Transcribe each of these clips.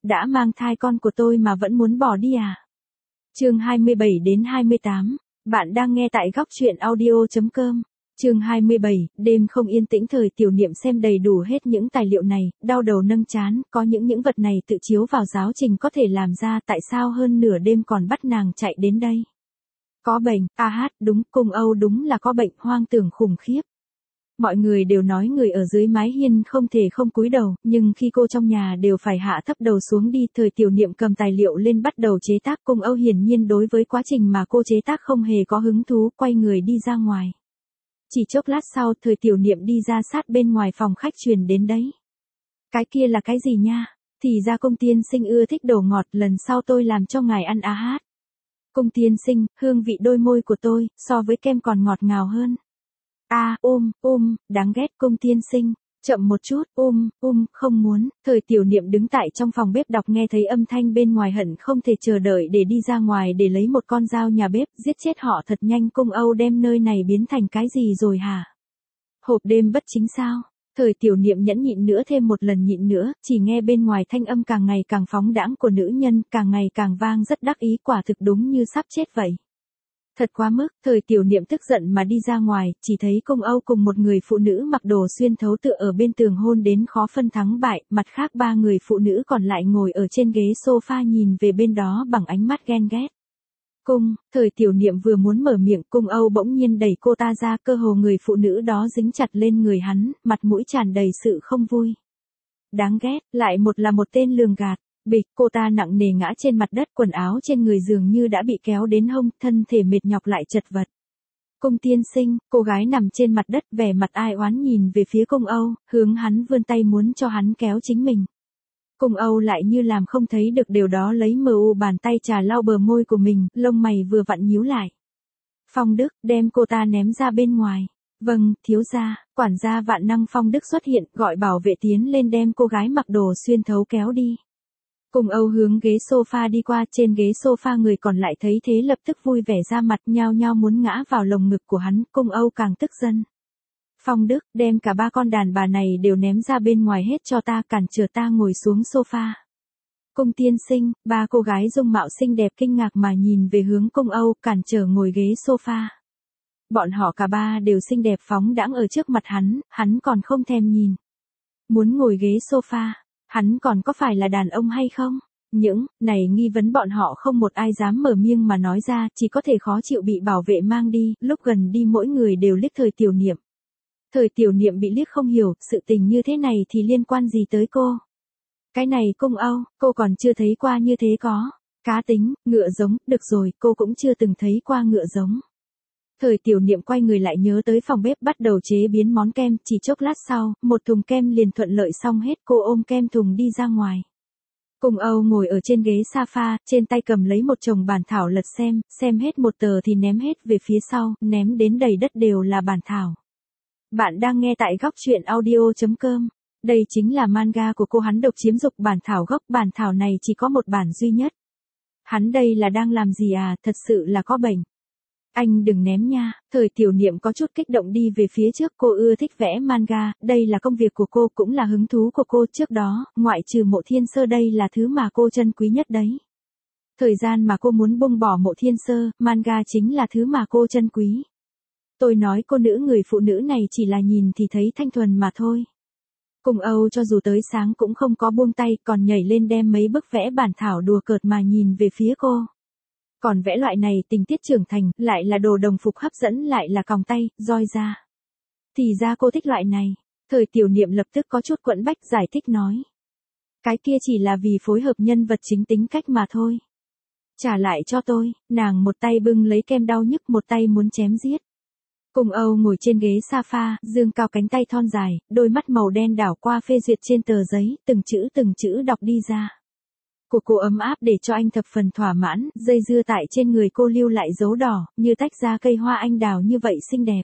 đã mang thai con của tôi mà vẫn muốn bỏ đi à? Chương 27 đến 28. Bạn đang nghe tại góc truyện audio.com. Chương 27, đêm không yên tĩnh. Thời Tiểu Niệm xem đầy đủ hết những tài liệu này, đau đầu nâng trán, có những vật này tự chiếu vào giáo trình có thể làm ra, tại sao hơn nửa đêm còn bắt nàng chạy đến đây? Có bệnh, đúng, cung Âu đúng là có bệnh, hoang tưởng khủng khiếp. Mọi người đều nói người ở dưới mái hiên không thể không cúi đầu, nhưng khi cô trong nhà đều phải hạ thấp đầu xuống đi. Thời Tiểu Niệm cầm tài liệu lên bắt đầu chế tác. Cung Âu hiển nhiên đối với quá trình mà cô chế tác không hề có hứng thú, quay người đi ra ngoài. Chỉ chốc lát sau, Thời Tiểu Niệm đi ra sát bên ngoài phòng khách truyền đến đấy. Cái kia là cái gì nha? Thì ra Cung tiên sinh ưa thích đồ ngọt, lần sau tôi làm cho ngài ăn Cung tiên sinh, hương vị đôi môi của tôi, so với kem còn ngọt ngào hơn. Đáng ghét Cung tiên sinh, chậm một chút, không muốn. Thời Tiểu Niệm đứng tại trong phòng bếp đọc, nghe thấy âm thanh bên ngoài hận không thể chờ đợi để đi ra ngoài để lấy một con dao nhà bếp, giết chết họ thật nhanh. Cung Âu đem nơi này biến thành cái gì rồi hả? Hộp đêm bất chính sao? Thời Tiểu Niệm nhẫn nhịn nữa, thêm một lần nhịn nữa, chỉ nghe bên ngoài thanh âm càng ngày càng phóng đãng của nữ nhân, càng ngày càng vang, rất đắc ý, quả thực đúng như sắp chết vậy. Thật quá mức. Thời Tiểu Niệm tức giận mà đi ra ngoài, chỉ thấy Cung Âu cùng một người phụ nữ mặc đồ xuyên thấu tựa ở bên tường hôn đến khó phân thắng bại, mặt khác ba người phụ nữ còn lại ngồi ở trên ghế sofa nhìn về bên đó bằng ánh mắt ghen ghét. Thời Tiểu Niệm vừa muốn mở miệng, Cung Âu bỗng nhiên đẩy cô ta ra, cơ hồ người phụ nữ đó dính chặt lên người hắn, mặt mũi tràn đầy sự không vui. Đáng ghét, lại một tên lường gạt. Bịch, cô ta nặng nề ngã trên mặt đất, quần áo trên người dường như đã bị kéo đến hông, thân thể mệt nhọc lại chật vật. Cung tiên sinh, cô gái nằm trên mặt đất, vẻ mặt ai oán nhìn về phía Cung Âu, hướng hắn vươn tay muốn cho hắn kéo chính mình. Cung Âu lại như làm không thấy được điều đó, lấy bàn tay trà lau bờ môi của mình, lông mày vừa vặn nhíu lại. Phong Đức, đem cô ta ném ra bên ngoài. Vâng, thiếu gia. Quản gia Vạn Năng Phong Đức xuất hiện, gọi bảo vệ tiến lên đem cô gái mặc đồ xuyên thấu kéo đi. Cung Âu hướng ghế sofa đi qua, trên ghế sofa người còn lại thấy thế lập tức vui vẻ ra mặt, nhao nhao muốn ngã vào lồng ngực của hắn. Cung Âu càng tức giận. Phong Đức, đem cả ba con đàn bà này đều ném ra bên ngoài hết cho ta, cản trở ta ngồi xuống sofa. Cung tiên sinh, ba cô gái dung mạo xinh đẹp kinh ngạc mà nhìn về hướng Cung Âu, cản trở ngồi ghế sofa. Bọn họ cả ba đều xinh đẹp phóng đãng ở trước mặt hắn còn không thèm nhìn. Muốn ngồi ghế sofa. Hắn còn có phải là đàn ông hay không? Những này nghi vấn bọn họ không một ai dám mở miệng mà nói ra, chỉ có thể khó chịu bị bảo vệ mang đi. Lúc gần đi mỗi người đều liếc Thời Tiểu Niệm. Thời Tiểu Niệm bị liếc không hiểu, sự tình như thế này thì liên quan gì tới cô? Cái này Cung Âu, cô còn chưa thấy qua như thế có. Cá tính, ngựa giống, được rồi, cô cũng chưa từng thấy qua ngựa giống. Thời Tiểu Niệm quay người lại nhớ tới phòng bếp bắt đầu chế biến món kem, chỉ chốc lát sau, một thùng kem liền thuận lợi xong hết, cô ôm kem thùng đi ra ngoài. Cung Âu ngồi ở trên ghế sofa, trên tay cầm lấy một chồng bản thảo lật xem hết một tờ thì ném hết về phía sau, ném đến đầy đất đều là bản thảo. Bạn đang nghe tại góc truyện audio.com. Đây chính là manga của cô, hắn độc chiếm dục bản thảo gốc, bản thảo này chỉ có một bản duy nhất. Hắn đây là đang làm gì à, thật sự là có bệnh. Anh đừng ném nha. Thời Tiểu Niệm có chút kích động đi về phía trước, cô ưa thích vẽ manga, đây là công việc của cô, cũng là hứng thú của cô trước đó, ngoại trừ Mộ Thiên Sơ đây là thứ mà cô trân quý nhất đấy. Thời gian mà cô muốn buông bỏ Mộ Thiên Sơ, manga chính là thứ mà cô trân quý. Tôi nói cô người phụ nữ này chỉ là nhìn thì thấy thanh thuần mà thôi. Cung Âu cho dù tới sáng cũng không có buông tay, còn nhảy lên đem mấy bức vẽ bản thảo đùa cợt mà nhìn về phía cô. Còn vẽ loại này tình tiết trưởng thành, lại là đồ đồng phục hấp dẫn, lại là còng tay, roi da. Thì ra cô thích loại này. Thời Tiểu Niệm lập tức có chút quẫn bách giải thích nói. Cái kia chỉ là vì phối hợp nhân vật chính tính cách mà thôi. Trả lại cho tôi. Nàng một tay bưng lấy kem đau nhức, một tay muốn chém giết. Cung Âu ngồi trên ghế sofa, dương cao cánh tay thon dài, đôi mắt màu đen đảo qua phê duyệt trên tờ giấy, từng chữ đọc đi ra. Của cô ấm áp để cho anh thập phần thỏa mãn, dây dưa tại trên người cô lưu lại dấu đỏ, như tách ra cây hoa anh đào như vậy xinh đẹp.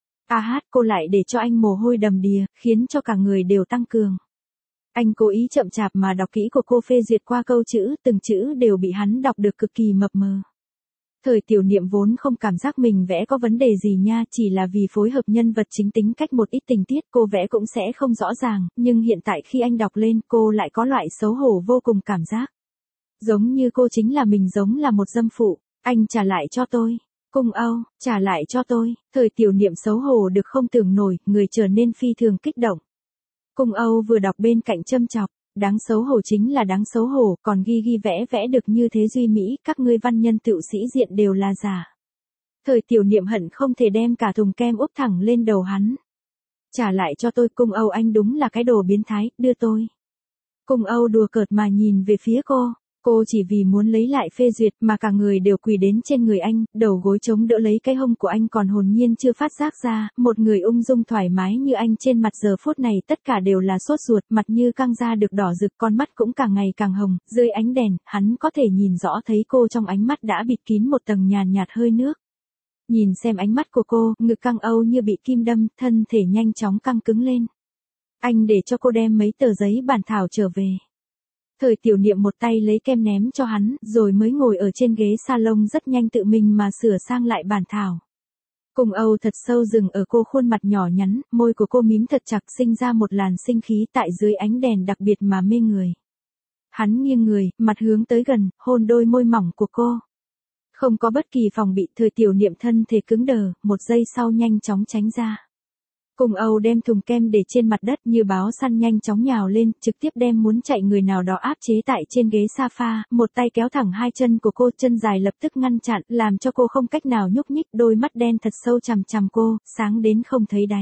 Cô lại để cho anh mồ hôi đầm đìa, khiến cho cả người đều tăng cường. Anh cố ý chậm chạp mà đọc kỹ của cô phê duyệt qua câu chữ, từng chữ đều bị hắn đọc được cực kỳ mập mờ. Thời tiểu niệm vốn không cảm giác mình vẽ có vấn đề gì nha, chỉ là vì phối hợp nhân vật chính tính cách một ít tình tiết cô vẽ cũng sẽ không rõ ràng, nhưng hiện tại khi anh đọc lên cô lại có loại xấu hổ vô cùng cảm giác. Giống như cô chính là mình, giống là một dâm phụ. Anh trả lại cho tôi. Cung Âu, trả lại cho tôi. Thời tiểu niệm xấu hổ được không tưởng nổi, người trở nên phi thường kích động. Cung Âu vừa đọc bên cạnh châm chọc. Đáng xấu hổ chính là đáng xấu hổ, còn ghi ghi vẽ vẽ được như thế duy mỹ, các ngươi văn nhân tựu sĩ diện đều là giả. Thời tiểu niệm hận không thể đem cả thùng kem úp thẳng lên đầu hắn. Trả lại cho tôi. Cung Âu, anh đúng là cái đồ biến thái, đưa tôi. Cung Âu đùa cợt mà nhìn về phía cô. Cô chỉ vì muốn lấy lại phê duyệt mà cả người đều quỳ đến trên người anh, đầu gối chống đỡ lấy cái hông của anh, còn hồn nhiên chưa phát giác ra, một người ung dung thoải mái như anh trên mặt giờ phút này tất cả đều là sốt ruột, mặt như căng da được đỏ rực, con mắt cũng càng ngày càng hồng, dưới ánh đèn, hắn có thể nhìn rõ thấy cô trong ánh mắt đã bịt kín một tầng nhàn nhạt hơi nước. Nhìn xem ánh mắt của cô, ngực căng âu như bị kim đâm, thân thể nhanh chóng căng cứng lên. Anh để cho cô đem mấy tờ giấy bản thảo trở về. Thời tiểu niệm một tay lấy kem ném cho hắn, rồi mới ngồi ở trên ghế salon rất nhanh tự mình mà sửa sang lại bản thảo. Cung Âu thật sâu dừng ở cô khuôn mặt nhỏ nhắn, môi của cô mím thật chặt, sinh ra một làn sinh khí tại dưới ánh đèn đặc biệt mà mê người. Hắn nghiêng người, mặt hướng tới gần, hôn đôi môi mỏng của cô. Không có bất kỳ phòng bị, thời tiểu niệm thân thể cứng đờ, một giây sau nhanh chóng tránh ra. Cung Âu đem thùng kem để trên mặt đất như báo săn nhanh chóng nhào lên, trực tiếp đem muốn chạy người nào đó áp chế tại trên ghế sofa, một tay kéo thẳng hai chân của cô, chân dài lập tức ngăn chặn, làm cho cô không cách nào nhúc nhích, đôi mắt đen thật sâu chằm chằm cô, sáng đến không thấy đáy.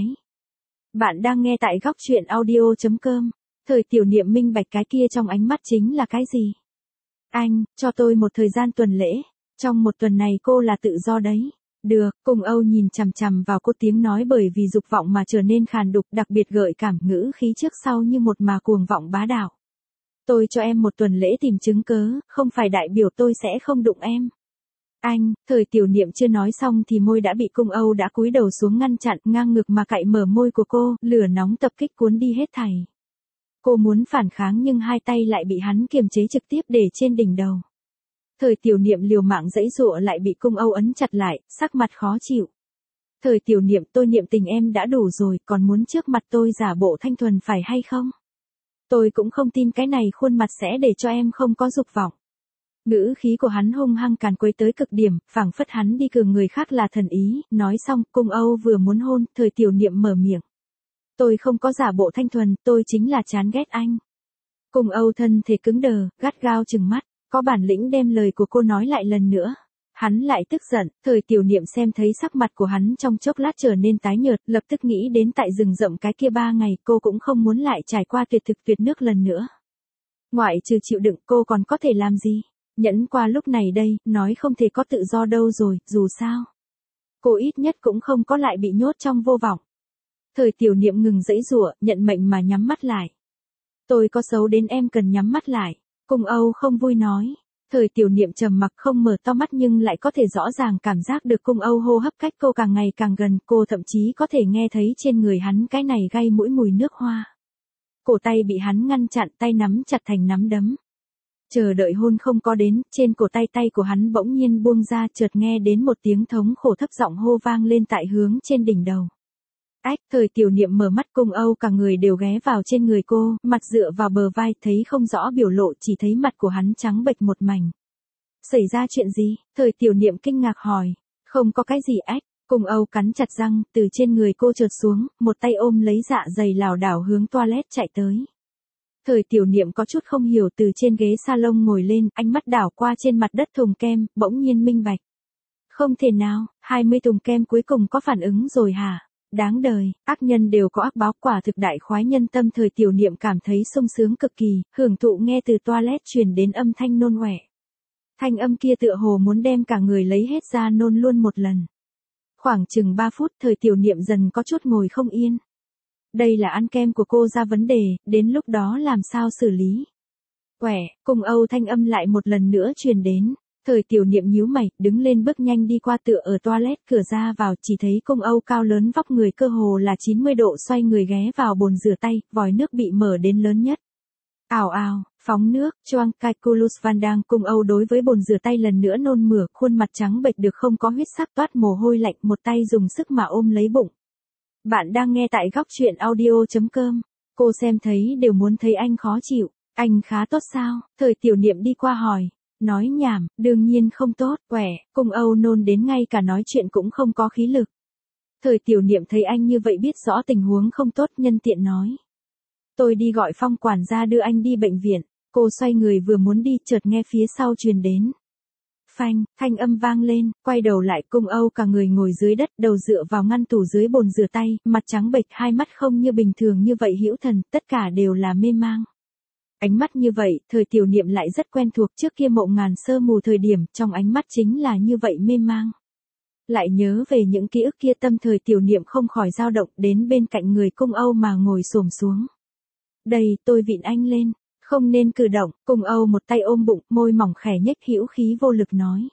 Bạn đang nghe tại góc truyện audio.com. Thời tiểu niệm minh bạch cái kia trong ánh mắt chính là cái gì? Anh, cho tôi một thời gian tuần lễ, trong một tuần này cô là tự do đấy. Được, Cung Âu nhìn chằm chằm vào cô, tiếng nói bởi vì dục vọng mà trở nên khàn đục, đặc biệt gợi cảm, ngữ khí trước sau như một mà cuồng vọng bá đạo. Tôi cho em một tuần lễ tìm chứng cớ, không phải đại biểu tôi sẽ không đụng em. Anh, thời tiểu niệm chưa nói xong thì môi đã bị Cung Âu đã cúi đầu xuống ngăn chặn, ngang ngực mà cạy mở môi của cô, lửa nóng tập kích cuốn đi hết thảy. Cô muốn phản kháng nhưng hai tay lại bị hắn kiềm chế trực tiếp để trên đỉnh đầu. Thời tiểu niệm liều mạng giãy giụa lại bị Cung Âu ấn chặt lại, sắc mặt khó chịu. Thời tiểu niệm, tôi niệm tình em đã đủ rồi, còn muốn trước mặt tôi giả bộ thanh thuần phải hay không? Tôi cũng không tin cái này khuôn mặt sẽ để cho em không có dục vọng. Ngữ khí của hắn hung hăng càn quấy tới cực điểm, phảng phất hắn đi cường người khác là thần ý, nói xong, Cung Âu vừa muốn hôn, thời tiểu niệm mở miệng. Tôi không có giả bộ thanh thuần, tôi chính là chán ghét anh. Cung Âu thân thể cứng đờ, gắt gao trừng mắt. Có bản lĩnh đem lời của cô nói lại lần nữa. Hắn lại tức giận, thời tiểu niệm xem thấy sắc mặt của hắn trong chốc lát trở nên tái nhợt, lập tức nghĩ đến tại rừng rậm cái kia 3 ngày, cô cũng không muốn lại trải qua tuyệt thực tuyệt nước lần nữa. Ngoại trừ chịu đựng, cô còn có thể làm gì? Nhẫn qua lúc này đây, nói không thể có tự do đâu rồi, dù sao. Cô ít nhất cũng không có lại bị nhốt trong vô vọng. Thời tiểu niệm ngừng giãy giụa, nhận mệnh mà nhắm mắt lại. Tôi có xấu đến em cần nhắm mắt lại. Cung Âu không vui nói. Thời tiểu niệm trầm mặc không mở to mắt nhưng lại có thể rõ ràng cảm giác được Cung Âu hô hấp cách cô càng ngày càng gần, cô thậm chí có thể nghe thấy trên người hắn cái này gây mũi mùi nước hoa. Cổ tay bị hắn ngăn chặn, tay nắm chặt thành nắm đấm. Chờ đợi hôn không có đến, trên cổ tay của hắn bỗng nhiên buông ra, chợt nghe đến một tiếng thống khổ thấp giọng hô vang lên tại hướng trên đỉnh đầu. Ách, thời tiểu niệm mở mắt, Cung Âu cả người đều ghé vào trên người cô, mặt dựa vào bờ vai, thấy không rõ biểu lộ, chỉ thấy mặt của hắn trắng bệch một mảnh. Xảy ra chuyện gì? Thời tiểu niệm kinh ngạc hỏi. Không có cái gì. Ách, Cung Âu cắn chặt răng, từ trên người cô trượt xuống, một tay ôm lấy dạ dày lảo đảo hướng toilet chạy tới. Thời tiểu niệm có chút không hiểu, từ trên ghế salon ngồi lên, ánh mắt đảo qua trên mặt đất thùng kem, bỗng nhiên minh bạch. Không thể nào, 20 thùng kem cuối cùng có phản ứng rồi hả? Đáng đời, ác nhân đều có ác báo, quả thực đại khoái nhân tâm. Thời tiểu niệm cảm thấy sung sướng cực kỳ, hưởng thụ nghe từ toilet truyền đến âm thanh nôn ọe. Thanh âm kia tựa hồ muốn đem cả người lấy hết ra nôn luôn một lần. Khoảng chừng 3 phút, thời tiểu niệm dần có chút ngồi không yên. Đây là ăn kem của cô ra vấn đề, đến lúc đó làm sao xử lý? Quẻ, Cung Âu thanh âm lại một lần nữa truyền đến. Thời tiểu niệm nhíu mày, đứng lên bước nhanh đi qua, tựa ở toilet cửa ra vào, chỉ thấy Cung Âu cao lớn vóc người cơ hồ là 90 độ xoay người ghé vào bồn rửa tay, vòi nước bị mở đến lớn nhất. Ào ào, Phóng nước, choang Kaikulus Van Dang cung Âu đối với bồn rửa tay lần nữa nôn mửa, khuôn mặt trắng bệch được không có huyết sắc toát mồ hôi lạnh, một tay dùng sức mà ôm lấy bụng. Bạn đang nghe tại góc truyện audio.com. Cô xem thấy đều muốn thấy anh khó chịu. Anh khá tốt sao? Thời Tiểu Niệm đi qua hỏi. Nói nhảm, đương nhiên không tốt, quẻ, cung Âu nôn đến ngay cả nói chuyện cũng không có khí lực. Thời Tiểu Niệm thấy anh như vậy biết rõ tình huống không tốt, nhân tiện nói. Tôi đi gọi Phong quản gia đưa anh đi bệnh viện. Cô xoay người vừa muốn đi, chợt nghe phía sau truyền đến. Phanh, thanh âm vang lên, quay đầu lại, cung Âu cả người ngồi dưới đất, đầu dựa vào ngăn tủ dưới bồn rửa tay, mặt trắng bệch, hai mắt không như bình thường như vậy hữu thần, tất cả đều là mê mang. Ánh mắt như vậy, Thời Tiểu Niệm lại rất quen thuộc, trước kia Mộng Ngàn sơ mù thời điểm, trong ánh mắt chính là như vậy mê mang. Lại nhớ về những ký ức kia, tâm Thời Tiểu Niệm không khỏi dao động, đến bên cạnh người cung Âu mà ngồi xổm xuống. Đây, tôi vịn anh lên. Không nên cử động, cung Âu một tay ôm bụng, môi mỏng khẽ nhếch, hữu khí vô lực nói.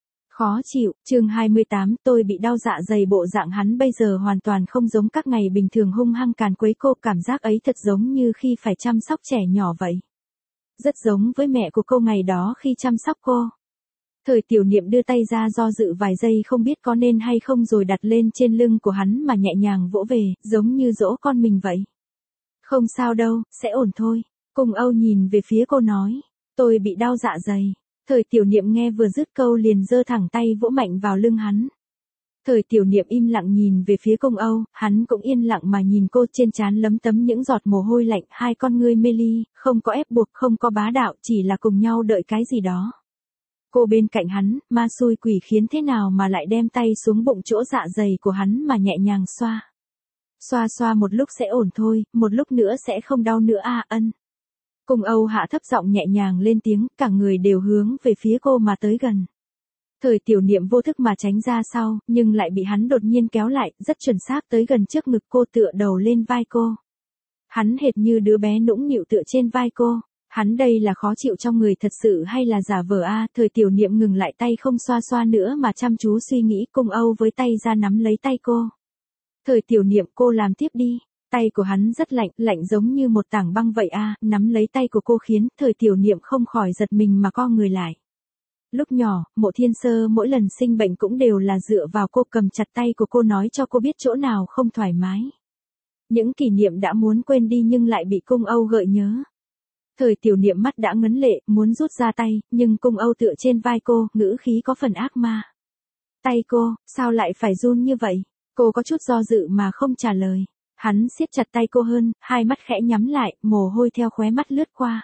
Khó chịu, chương 28, tôi bị đau dạ dày. Bộ dạng hắn bây giờ hoàn toàn không giống các ngày bình thường hung hăng càn quấy cô, cảm giác ấy thật giống như khi phải chăm sóc trẻ nhỏ vậy. Rất giống với mẹ của cô ngày đó khi chăm sóc cô. Thời Tiểu Niệm đưa tay ra do dự vài giây không biết có nên hay không rồi đặt lên trên lưng của hắn mà nhẹ nhàng vỗ về, giống như dỗ con mình vậy. Không sao đâu, sẽ ổn thôi. Cung Âu nhìn về phía cô nói, tôi bị đau dạ dày. Thời Tiểu Niệm nghe vừa dứt câu liền giơ thẳng tay vỗ mạnh vào lưng hắn. Thời Tiểu Niệm im lặng nhìn về phía cung Âu, hắn cũng yên lặng mà nhìn cô, trên trán lấm tấm những giọt mồ hôi lạnh, hai con ngươi mê ly, không có ép buộc, không có bá đạo, chỉ là cùng nhau đợi cái gì đó. Cô bên cạnh hắn, ma xui quỷ khiến thế nào mà lại đem tay xuống bụng chỗ dạ dày của hắn mà nhẹ nhàng xoa. Xoa xoa một lúc sẽ ổn thôi, một lúc nữa sẽ không đau nữa à, ân. Cung Âu hạ thấp giọng nhẹ nhàng lên tiếng, cả người đều hướng về phía cô mà tới gần. Thời Tiểu Niệm vô thức mà tránh ra sau, nhưng lại bị hắn đột nhiên kéo lại, rất chuẩn xác tới gần trước ngực cô, tựa đầu lên vai cô. Hắn hệt như đứa bé nũng nịu tựa trên vai cô. Hắn đây là khó chịu trong người thật sự hay là giả vờ a? Thời Tiểu Niệm ngừng lại tay không xoa xoa nữa mà chăm chú suy nghĩ, cung Âu với tay ra nắm lấy tay cô. Thời Tiểu Niệm, cô làm tiếp đi. Tay của hắn rất lạnh, lạnh giống như một tảng băng vậy a, nắm lấy tay của cô khiến Thời Tiểu Niệm không khỏi giật mình mà co người lại. Lúc nhỏ, Mộ Thiên Sơ mỗi lần sinh bệnh cũng đều là dựa vào cô, cầm chặt tay của cô nói cho cô biết chỗ nào không thoải mái. Những kỷ niệm đã muốn quên đi nhưng lại bị cung Âu gợi nhớ. Thời Tiểu Niệm mắt đã ngấn lệ, muốn rút ra tay, nhưng cung Âu tựa trên vai cô, ngữ khí có phần ác ma. Tay cô, sao lại phải run như vậy? Cô có chút do dự mà không trả lời. Hắn siết chặt tay cô hơn, hai mắt khẽ nhắm lại, mồ hôi theo khóe mắt lướt qua.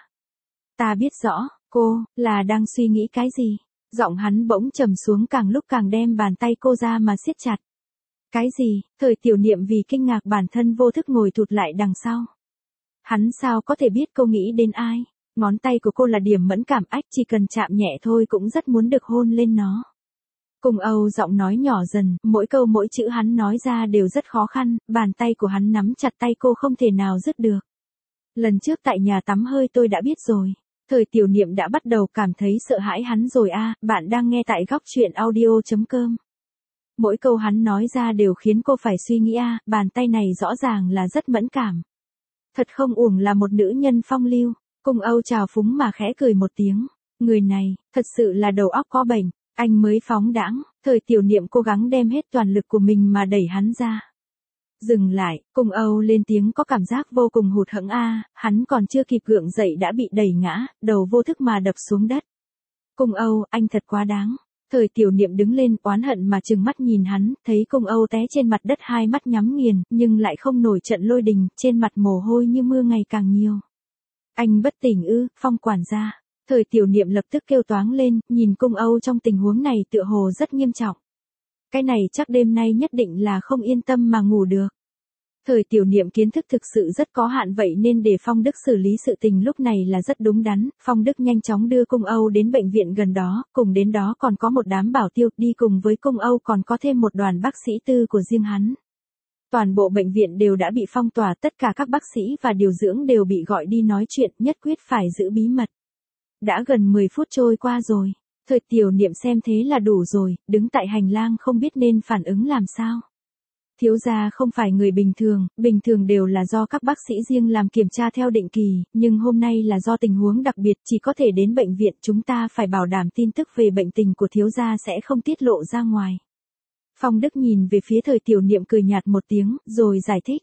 Ta biết rõ, cô, là đang suy nghĩ cái gì? Giọng hắn bỗng trầm xuống, càng lúc càng đem bàn tay cô ra mà siết chặt. Cái gì? Thời Tiểu Niệm vì kinh ngạc bản thân vô thức ngồi thụt lại đằng sau. Hắn sao có thể biết cô nghĩ đến ai? Ngón tay của cô là điểm mẫn cảm, ách, chỉ cần chạm nhẹ thôi cũng rất muốn được hôn lên nó. Cung Âu giọng nói nhỏ dần, mỗi câu mỗi chữ hắn nói ra đều rất khó khăn, bàn tay của hắn nắm chặt tay cô không thể nào dứt được. Lần trước tại nhà tắm hơi tôi đã biết rồi. Thời Tiểu Niệm đã bắt đầu cảm thấy sợ hãi hắn rồi a. Bạn đang nghe tại góc truyện audio.com. Mỗi câu hắn nói ra đều khiến cô phải suy nghĩ a, bàn tay này rõ ràng là rất mẫn cảm. Thật không uổng là một nữ nhân phong lưu. Cung Âu trào phúng mà khẽ cười một tiếng. Người này, thật sự là đầu óc có bệnh. Anh mới phóng đãng. Thời Tiểu Niệm cố gắng đem hết toàn lực của mình mà đẩy hắn ra. Dừng lại, cung Âu lên tiếng, có cảm giác vô cùng hụt hẫng a, hắn còn chưa kịp gượng dậy đã bị đẩy ngã, đầu vô thức mà đập xuống đất. Cung Âu, anh thật quá đáng. Thời Tiểu Niệm đứng lên, oán hận mà trừng mắt nhìn hắn, thấy cung Âu té trên mặt đất, hai mắt nhắm nghiền, nhưng lại không nổi trận lôi đình, trên mặt mồ hôi như mưa ngày càng nhiều. Anh bất tỉnh ư? Phong quản gia. Thời Tiểu Niệm lập tức kêu toáng lên, nhìn cung Âu trong tình huống này tựa hồ rất nghiêm trọng. Cái này chắc đêm nay nhất định là không yên tâm mà ngủ được. Thời Tiểu Niệm kiến thức thực sự rất có hạn, vậy nên để Phong Đức xử lý sự tình lúc này là rất đúng đắn. Phong Đức nhanh chóng đưa cung Âu đến bệnh viện gần đó, cùng đến đó còn có một đám bảo tiêu, đi cùng với cung Âu còn có thêm một đoàn bác sĩ tư của riêng hắn. Toàn bộ bệnh viện đều đã bị phong tỏa, tất cả các bác sĩ và điều dưỡng đều bị gọi đi nói chuyện, nhất quyết phải giữ bí mật. Đã gần 10 phút trôi qua rồi. Thời Tiểu Niệm xem thế là đủ rồi, đứng tại hành lang không biết nên phản ứng làm sao. Thiếu gia không phải người bình thường đều là do các bác sĩ riêng làm kiểm tra theo định kỳ, nhưng hôm nay là do tình huống đặc biệt chỉ có thể đến bệnh viện, chúng ta phải bảo đảm tin tức về bệnh tình của thiếu gia sẽ không tiết lộ ra ngoài. Phong Đức nhìn về phía Thời Tiểu Niệm cười nhạt một tiếng, rồi giải thích.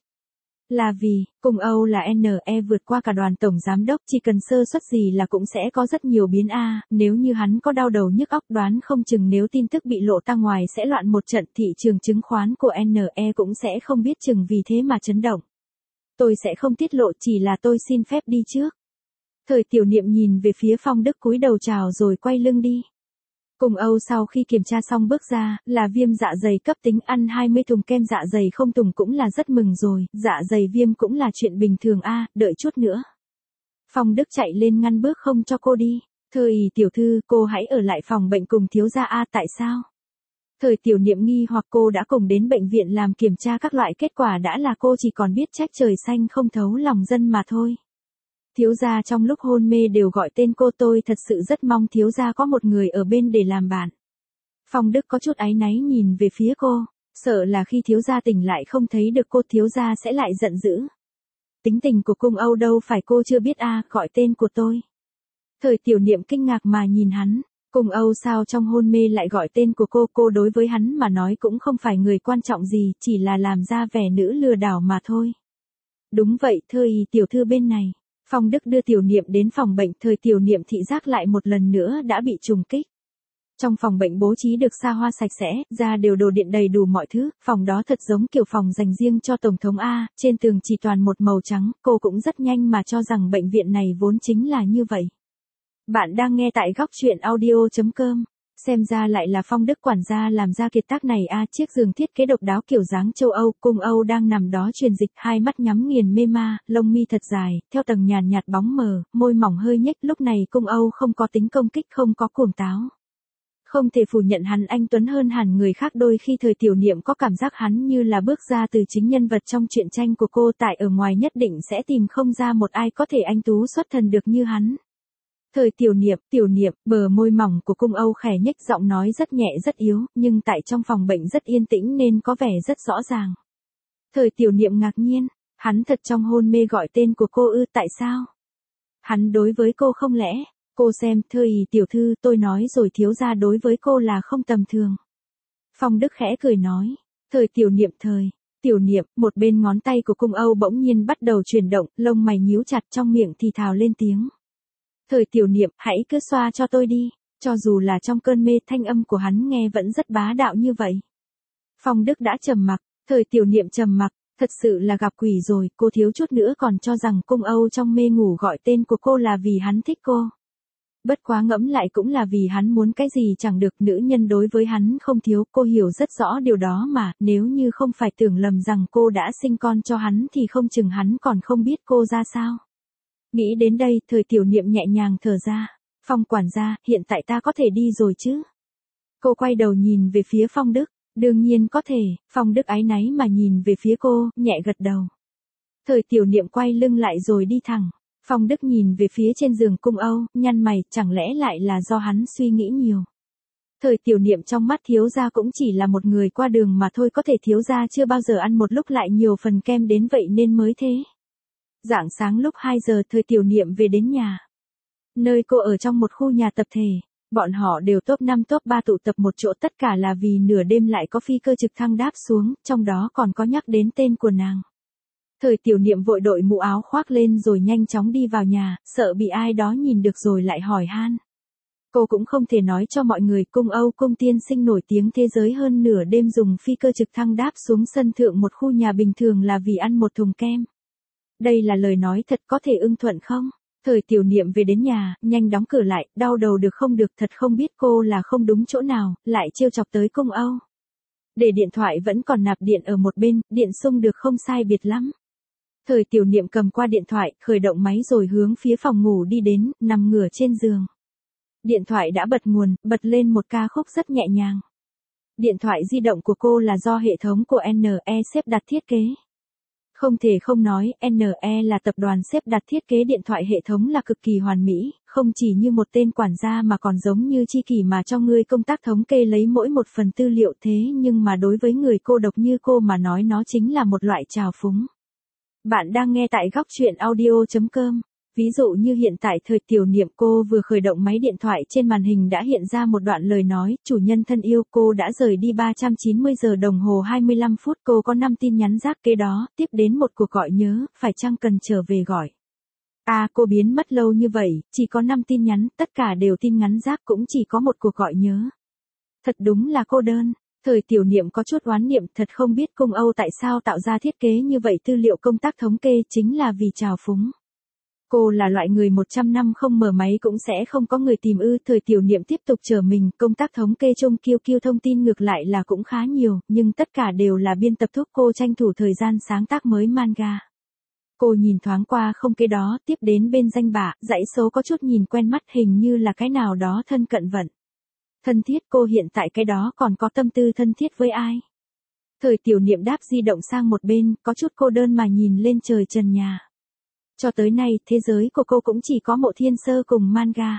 Là vì, cùng Âu là NE vượt qua cả đoàn tổng giám đốc, chỉ cần sơ suất gì là cũng sẽ có rất nhiều biến nếu như hắn có đau đầu nhức óc đoán không chừng nếu tin tức bị lộ ra ngoài sẽ loạn một trận, thị trường chứng khoán của NE cũng sẽ không biết chừng vì thế mà chấn động. Tôi sẽ không tiết lộ, chỉ là tôi xin phép đi trước. Thời Tiểu Niệm nhìn về phía Phong Đức cúi đầu chào rồi quay lưng đi. Cùng Âu sau khi kiểm tra xong bước ra, là viêm dạ dày cấp tính, ăn 20 thùng kem dạ dày không tùng cũng là rất mừng rồi, dạ dày viêm cũng là chuyện bình thường đợi chút nữa. Phong Đức chạy lên ngăn bước không cho cô đi. Thời tiểu thư, cô hãy ở lại phòng bệnh cùng thiếu gia tại sao? Thời Tiểu Niệm nghi hoặc cô đã cùng đến bệnh viện làm kiểm tra các loại kết quả đã là cô chỉ còn biết trách trời xanh không thấu lòng dân mà thôi. Thiếu gia trong lúc hôn mê đều gọi tên cô, tôi thật sự rất mong thiếu gia có một người ở bên để làm bạn. Phong Đức có chút áy náy nhìn về phía cô, sợ là khi thiếu gia tỉnh lại không thấy được cô thiếu gia sẽ lại giận dữ. Tính tình của cung Âu đâu phải cô chưa biết gọi tên của tôi. Thời Tiểu Niệm kinh ngạc mà nhìn hắn, cung Âu sao trong hôn mê lại gọi tên của cô đối với hắn mà nói cũng không phải người quan trọng gì, chỉ là làm ra vẻ nữ lừa đảo mà thôi. Đúng vậy, Thời tiểu thư bên này. Phong Đức đưa Tiểu Niệm đến phòng bệnh, Thời Tiểu Niệm thị giác lại một lần nữa đã bị trùng kích. Trong phòng bệnh bố trí được xa hoa sạch sẽ, ra đều đồ điện đầy đủ mọi thứ, phòng đó thật giống kiểu phòng dành riêng cho Tổng thống trên tường chỉ toàn một màu trắng, cô cũng rất nhanh mà cho rằng bệnh viện này vốn chính là như vậy. Bạn đang nghe tại góc truyện audio.com. Xem ra lại là Phong Đức quản gia làm ra kiệt tác này chiếc giường thiết kế độc đáo kiểu dáng châu Âu, cung Âu đang nằm đó truyền dịch, hai mắt nhắm nghiền mê ma, lông mi thật dài, theo tầng nhàn nhạt bóng mờ, môi mỏng hơi nhếch, lúc này cung Âu không có tính công kích, không có cuồng táo. Không thể phủ nhận hắn anh tuấn hơn hẳn người khác, đôi khi Thời Tiểu Niệm có cảm giác hắn như là bước ra từ chính nhân vật trong truyện tranh của cô, tại ở ngoài nhất định sẽ tìm không ra một ai có thể anh tú xuất thần được như hắn. Thời Tiểu Niệm, bờ môi mỏng của cung Âu khẽ nhếch, giọng nói rất nhẹ rất yếu, nhưng tại trong phòng bệnh rất yên tĩnh nên có vẻ rất rõ ràng. Thời Tiểu Niệm ngạc nhiên, hắn thật trong hôn mê gọi tên của cô tại sao? Hắn đối với cô không lẽ? Cô xem, Thời tiểu thư, tôi nói rồi, thiếu gia đối với cô là không tầm thường. Phong Đức khẽ cười nói, Thời Tiểu Niệm, một bên ngón tay của cung Âu bỗng nhiên bắt đầu chuyển động, lông mày nhíu chặt, trong miệng thì thào lên tiếng. Thời Tiểu Niệm, hãy cứ xoa cho tôi đi. Cho dù là trong cơn mê, thanh âm của hắn nghe vẫn rất bá đạo như vậy. Phong Đức đã trầm mặc, Thời Tiểu Niệm trầm mặc, thật sự là gặp quỷ rồi, cô thiếu chút nữa còn cho rằng cung Âu trong mê ngủ gọi tên của cô là vì hắn thích cô. Bất quá ngẫm lại cũng là vì hắn muốn cái gì chẳng được, nữ nhân đối với hắn không thiếu, cô hiểu rất rõ điều đó mà, nếu như không phải tưởng lầm rằng cô đã sinh con cho hắn thì không chừng hắn còn không biết cô ra sao. Nghĩ đến đây, Thời Tiểu Niệm nhẹ nhàng thở ra. Phong quản gia, hiện tại ta có thể đi rồi chứ? Cô quay đầu nhìn về phía Phong Đức. Đương nhiên có thể. Phong Đức áy náy mà nhìn về phía cô, nhẹ gật đầu. Thời Tiểu Niệm quay lưng lại rồi đi thẳng. Phong Đức nhìn về phía trên giường cung Âu, nhăn mày, chẳng lẽ lại là do hắn suy nghĩ nhiều. Thời Tiểu Niệm trong mắt thiếu gia cũng chỉ là một người qua đường mà thôi, có thể thiếu gia chưa bao giờ ăn một lúc lại nhiều phần kem đến vậy nên mới thế. Rạng sáng lúc 2 giờ, Thời Tiểu Niệm về đến nhà. Nơi cô ở trong một khu nhà tập thể, bọn họ đều top 5 top 3 tụ tập một chỗ, tất cả là vì nửa đêm lại có phi cơ trực thăng đáp xuống, trong đó còn có nhắc đến tên của nàng. Thời Tiểu Niệm vội đội mũ áo khoác lên rồi nhanh chóng đi vào nhà, sợ bị ai đó nhìn được rồi lại hỏi han. Cô cũng không thể nói cho mọi người cung Âu cung tiên sinh nổi tiếng thế giới hơn nửa đêm dùng phi cơ trực thăng đáp xuống sân thượng một khu nhà bình thường là vì ăn một thùng kem. Đây là lời nói thật, có thể ưng thuận không? Thời Tiểu Niệm về đến nhà, nhanh đóng cửa lại, đau đầu được không được, thật không biết cô là không đúng chỗ nào, lại trêu chọc tới cung Âu. Để điện thoại vẫn còn nạp điện ở một bên, điện xung được không sai biệt lắm. Thời Tiểu Niệm cầm qua điện thoại, khởi động máy rồi hướng phía phòng ngủ đi đến, nằm ngửa trên giường. Điện thoại đã bật nguồn, bật lên một ca khúc rất nhẹ nhàng. Điện thoại di động của cô là do hệ thống của NE xếp đặt thiết kế. Không thể không nói, NE là tập đoàn xếp đặt thiết kế điện thoại hệ thống là cực kỳ hoàn mỹ, không chỉ như một tên quản gia mà còn giống như chi kỷ mà cho ngươi công tác thống kê lấy mỗi một phần tư liệu thế nhưng mà đối với người cô độc như cô mà nói nó chính là một loại trào phúng. Bạn đang nghe tại góc chuyện audio.com. Ví dụ như hiện tại thời tiểu niệm cô vừa khởi động máy điện thoại trên màn hình đã hiện ra một đoạn lời nói, chủ nhân thân yêu cô đã rời đi 390 giờ đồng hồ 25 phút cô có 5 tin nhắn rác kế đó, tiếp đến một cuộc gọi nhớ, phải chăng cần trở về gọi. Cô biến mất lâu như vậy, chỉ có 5 tin nhắn, tất cả đều tin ngắn rác cũng chỉ có một cuộc gọi nhớ. Thật đúng là cô đơn. Thời tiểu niệm có chút oán niệm thật không biết Cung Âu tại sao tạo ra thiết kế như vậy tư liệu công tác thống kê chính là vì trào phúng. Cô là loại người 100 năm không mở máy cũng sẽ không có người tìm thời tiểu niệm tiếp tục chờ mình, công tác thống kê trong QQ thông tin ngược lại là cũng khá nhiều, nhưng tất cả đều là biên tập thúc cô tranh thủ thời gian sáng tác mới manga. Cô nhìn thoáng qua không cái đó, tiếp đến bên danh bạ, dãy số có chút nhìn quen mắt hình như là cái nào đó thân cận vận. Thân thiết cô hiện tại cái đó còn có tâm tư thân thiết với ai? Thời tiểu niệm đáp di động sang một bên, có chút cô đơn mà nhìn lên trời trần nhà. Cho tới nay, thế giới của cô cũng chỉ có Mộ Thiên Sơ cùng manga.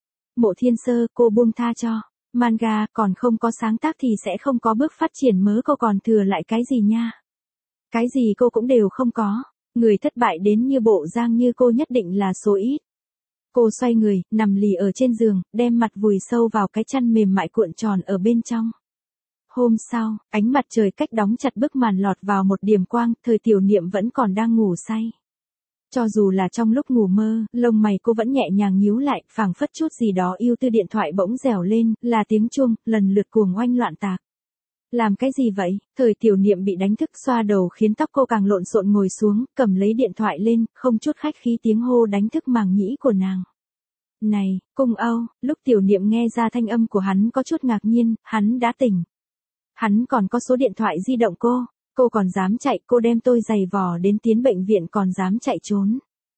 Mộ Thiên Sơ, cô buông tha cho. Manga, còn không có sáng tác thì sẽ không có bước phát triển mới cô còn thừa lại cái gì nha. Cái gì cô cũng đều không có. Người thất bại đến như bộ dạng như cô nhất định là số ít. Cô xoay người, nằm lì ở trên giường, đem mặt vùi sâu vào cái chăn mềm mại cuộn tròn ở bên trong. Hôm sau, ánh mặt trời cách đóng chặt bức màn lọt vào một điểm quang, thời tiểu niệm vẫn còn đang ngủ say. Cho dù là trong lúc ngủ mơ, lông mày cô vẫn nhẹ nhàng nhíu lại, phảng phất chút gì đó ưu tư điện thoại bỗng rèo lên, là tiếng chuông, lần lượt cuồng oanh loạn tạc. Làm cái gì vậy? Thời tiểu niệm bị đánh thức xoa đầu khiến tóc cô càng lộn xộn ngồi xuống, cầm lấy điện thoại lên, không chút khách khí tiếng hô đánh thức màng nhĩ của nàng. Này, Cung Âu, lúc tiểu niệm nghe ra thanh âm của hắn có chút ngạc nhiên, hắn đã tỉnh. Hắn còn có số điện thoại di động cô còn dám chạy, cô đem tôi giày vò đến tiến bệnh viện còn dám chạy trốn.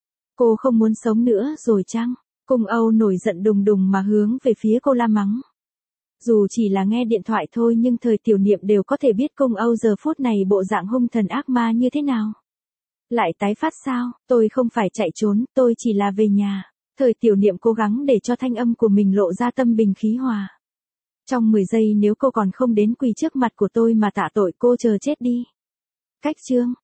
Cô không muốn sống nữa rồi chăng? Cung Âu nổi giận đùng đùng mà hướng về phía cô la mắng. Dù chỉ là nghe điện thoại thôi nhưng thời tiểu niệm đều có thể biết Cung Âu giờ phút này bộ dạng hung thần ác ma như thế nào. Lại tái phát sao? Tôi không phải chạy trốn, tôi chỉ là về nhà. Thời tiểu niệm cố gắng để cho thanh âm của mình lộ ra tâm bình khí hòa. Trong 10 giây nếu cô còn không đến quỳ trước mặt của tôi mà tạ tội cô chờ chết đi. Cách chương.